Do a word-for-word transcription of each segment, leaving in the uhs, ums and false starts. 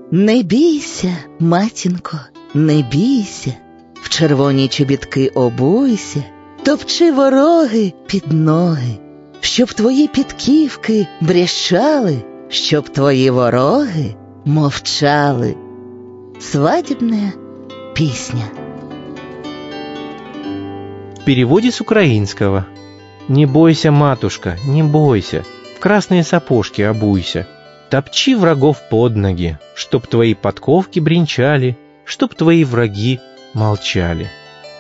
Не бійся, матінко, не бійся, в червоні чобітки обуйся, топчи вороги під ноги, щоб твої підківки брещали, щоб твої вороги мовчали. Свадебная песня. В переводе с украинского. Не бойся, матушка, не бойся, в красные сапожки обуйся, топчи врагов под ноги, чтоб твои подковки бренчали, чтоб твои враги молчали.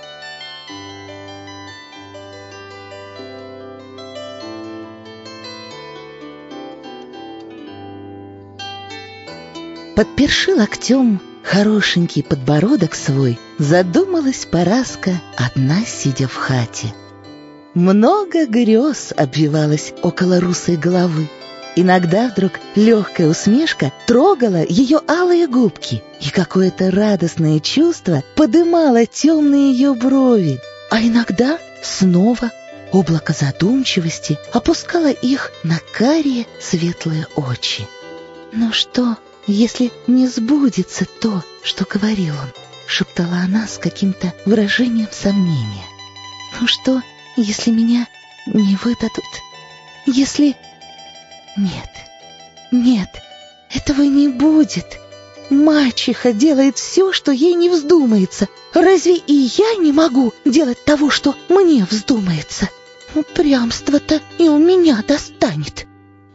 Подперши локтем хорошенький подбородок свой, задумалась Параска, одна сидя в хате. Много грез обвивалось около русой головы. Иногда вдруг легкая усмешка трогала ее алые губки, и какое-то радостное чувство подымало темные ее брови, а иногда снова облако задумчивости опускало их на карие светлые очи. «Ну что, если не сбудется то, что говорил он?» — шептала она с каким-то выражением сомнения. «Ну что, если меня не выдадут? Если... Нет, нет, этого не будет. Мачеха делает все, что ей не вздумается. Разве и я не могу делать того, что мне вздумается? Упрямство-то и у меня достанет».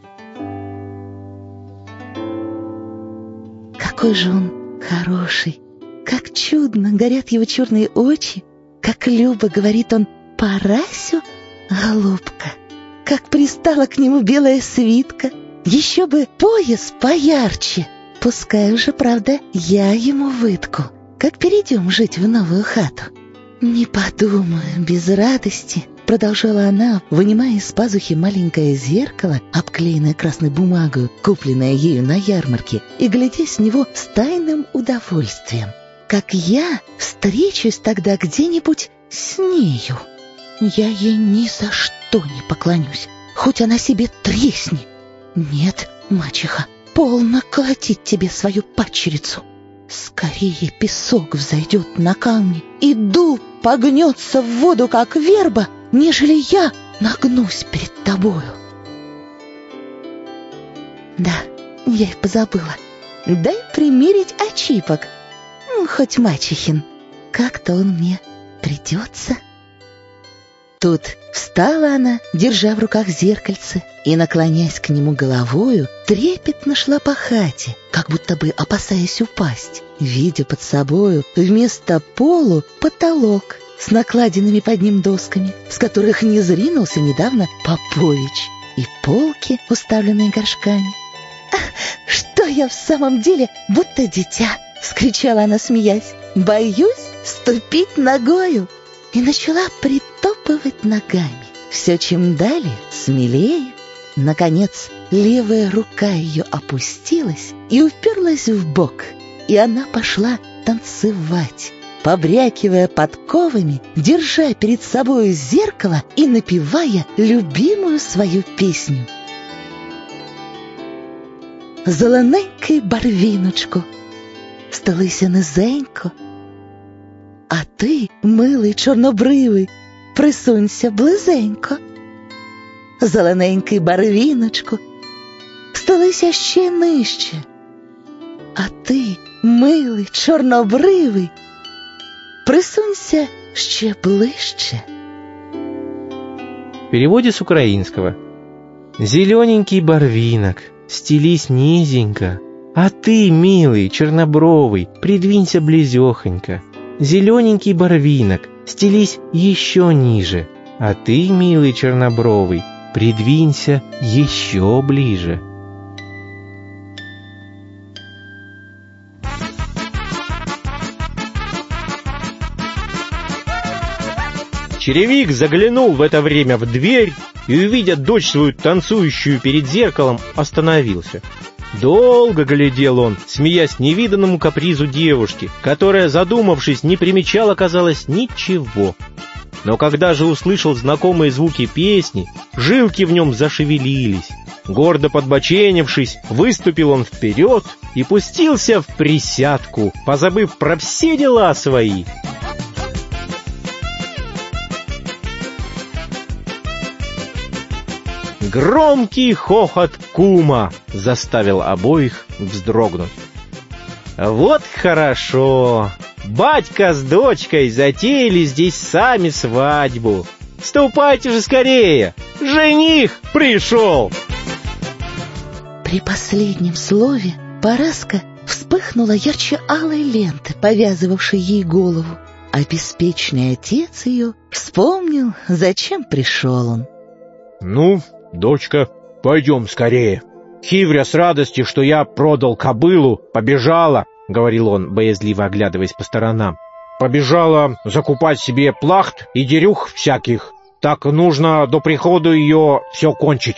Какой же он хороший, как чудно горят его черные очи, как любо говорит он «Парасю, голубка», как пристала к нему белая свитка, еще бы пояс поярче. Пускай уже, правда, я ему вытку, как перейдем жить в новую хату. «Не подумаю, без радости», — продолжала она, вынимая из пазухи маленькое зеркало, обклеенное красной бумагой, купленное ею на ярмарке, и глядя с него с тайным удовольствием. «Как я встречусь тогда где-нибудь с нею, я ей ни за что не поклонюсь, хоть она себе тресни. Нет, мачеха, полно колотить тебе свою падчерицу. Скорее песок взойдет на камни, и дуб погнется в воду, как верба, нежели я нагнусь перед тобою». Да, я и позабыла. Дай примерить очипок, хоть мачехин. Как-то он мне придется. Тут встала она, держа в руках зеркальце, и, наклоняясь к нему головою, трепетно шла по хате, как будто бы опасаясь упасть, видя под собою вместо полу потолок с накладенными под ним досками, с которых не зринулся недавно Попович, и полки, уставленные горшками. «Ах, что я в самом деле будто дитя!» — вскричала она, смеясь. «Боюсь ступить ногою!» И начала притопывать ногами. Все чем далее, смелее. Наконец, левая рука ее опустилась и уперлась в бок, и она пошла танцевать, побрякивая подковами, держа перед собой зеркало и напевая любимую свою песню. «Зелененький барвіночку, стелися низенько, а ти, милий чорнобривий, присунься близенько. Зелененький барвіночку, стелися ще нижче, а ти, милий чорнобривий, присунься ще ближче». В переводе с украинского. Зелененький барвинок, стелись низенько, а ты, милый чернобровый, придвинься близехонько. Зелененький барвинок, стелись еще ниже, а ты, милый чернобровый, придвинься еще ближе. Черевик заглянул в это время в дверь и, увидя дочь свою танцующую перед зеркалом, остановился. Долго глядел он, смеясь невиданному капризу девушки, которая, задумавшись, не примечала, казалось, ничего. Но когда же услышал знакомые звуки песни, жилки в нем зашевелились, Гордо подбоченившись, выступил он вперед и пустился в присядку, позабыв про все дела свои. Громкий хохот кума заставил обоих вздрогнуть. Вот хорошо! Батька с дочкой затеяли здесь сами свадьбу. Ступайте же скорее! Жених пришел! При последнем слове Параска вспыхнула ярче алой ленты, повязывавшей ей голову, а беспечный отец ее вспомнил, зачем пришел он. Ну, дочка, пойдем скорее. Хивря с радости, что я продал кобылу, побежала, — говорил он, боязливо оглядываясь по сторонам. Побежала закупать себе плахт и дерюх всяких. Так нужно до прихода ее все кончить.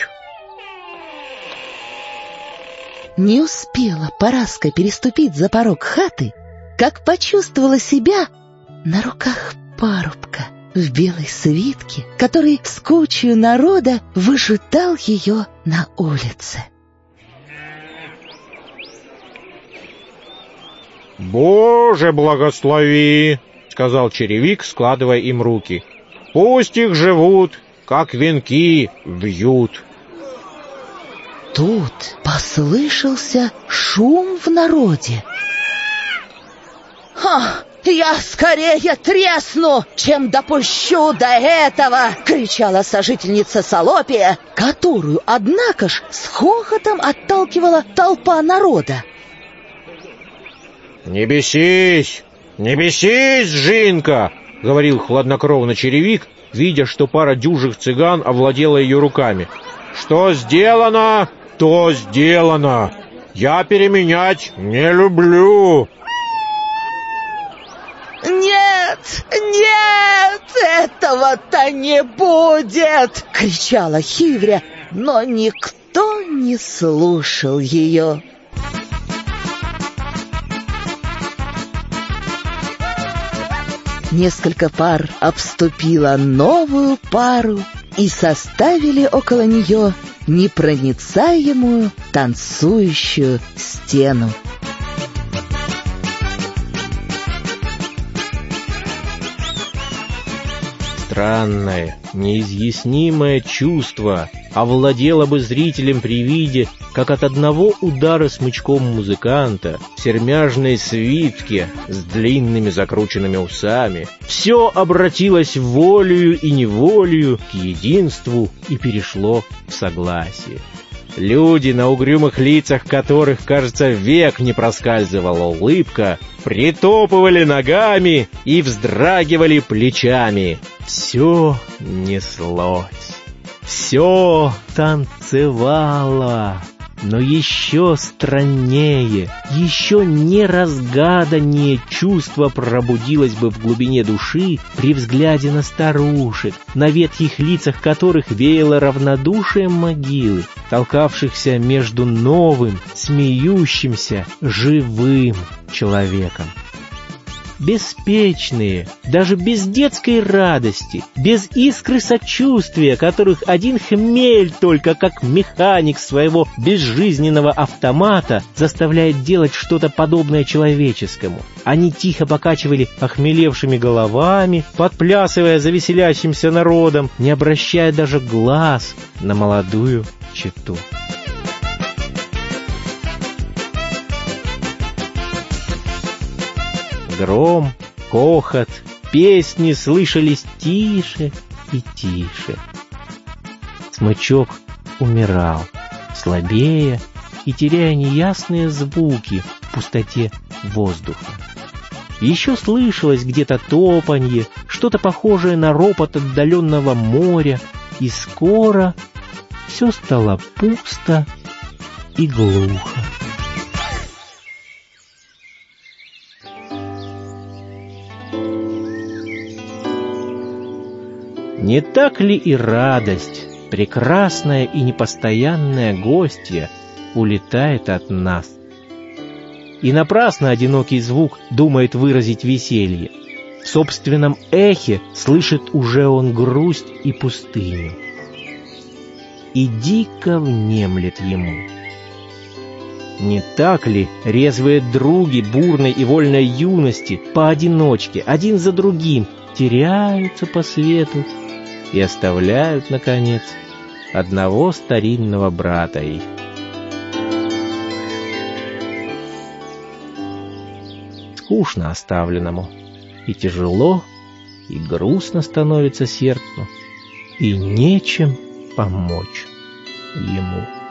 Не успела Параска переступить за порог хаты, как почувствовала себя на руках парубка в белой свитке, который с кучей народа выжидал ее на улице. «Боже, благослови!» — сказал черевик, складывая им руки. «Пусть их живут, как венки вьют». Тут послышался шум в народе. «Ха! Я скорее тресну, чем допущу до этого!» — кричала сожительница Салопия, которую, однако ж, с хохотом отталкивала толпа народа. «Не бесись, не бесись, Жинка!» — говорил хладнокровно черевик, видя, что пара дюжих цыган овладела ее руками. «Что сделано, то сделано. Я переменять не люблю». «Нет, нет, этого-то не будет!» — кричала Хивря, но никто не слушал ее. Несколько пар обступило новую пару и составили около нее непроницаемую танцующую стену. Странное, неизъяснимое чувство овладело бы зрителем при виде, как от одного удара смычком музыканта в сермяжной свитке с длинными закрученными усами все обратилось волею и неволею к единству и перешло в согласие. Люди, на угрюмых лицах которых, кажется, век не проскальзывала улыбка, притопывали ногами и вздрагивали плечами. Все неслось, все танцевало. Но еще страннее, еще неразгаданнее чувство пробудилось бы в глубине души при взгляде на старушек, на ветхих лицах которых веяло равнодушием могилы, толкавшихся между новым, смеющимся, живым человеком. Беспечные, даже без детской радости, без искры сочувствия, которых один хмель только как механик своего безжизненного автомата заставляет делать что-то подобное человеческому. Они тихо покачивали охмелевшими головами, подплясывая за веселящимся народом, не обращая даже глаз на молодую чету. Гром, хохот, песни слышались тише и тише. Смычок умирал, слабея и теряя неясные звуки в пустоте воздуха. Еще слышалось где-то топанье, что-то похожее на ропот отдаленного моря, и скоро все стало пусто и глухо. Не так ли и радость, прекрасная и непостоянная гостья, улетает от нас? И напрасно одинокий звук думает выразить веселье. В собственном эхе слышит уже он грусть и пустыню. и дико внемлет ему. Не так ли резвые други бурной и вольной юности поодиночке, один за другим, теряются по свету и оставляют, наконец, одного старинного брата их? Скучно оставленному, и тяжело, и грустно становится сердцу, и нечем помочь ему.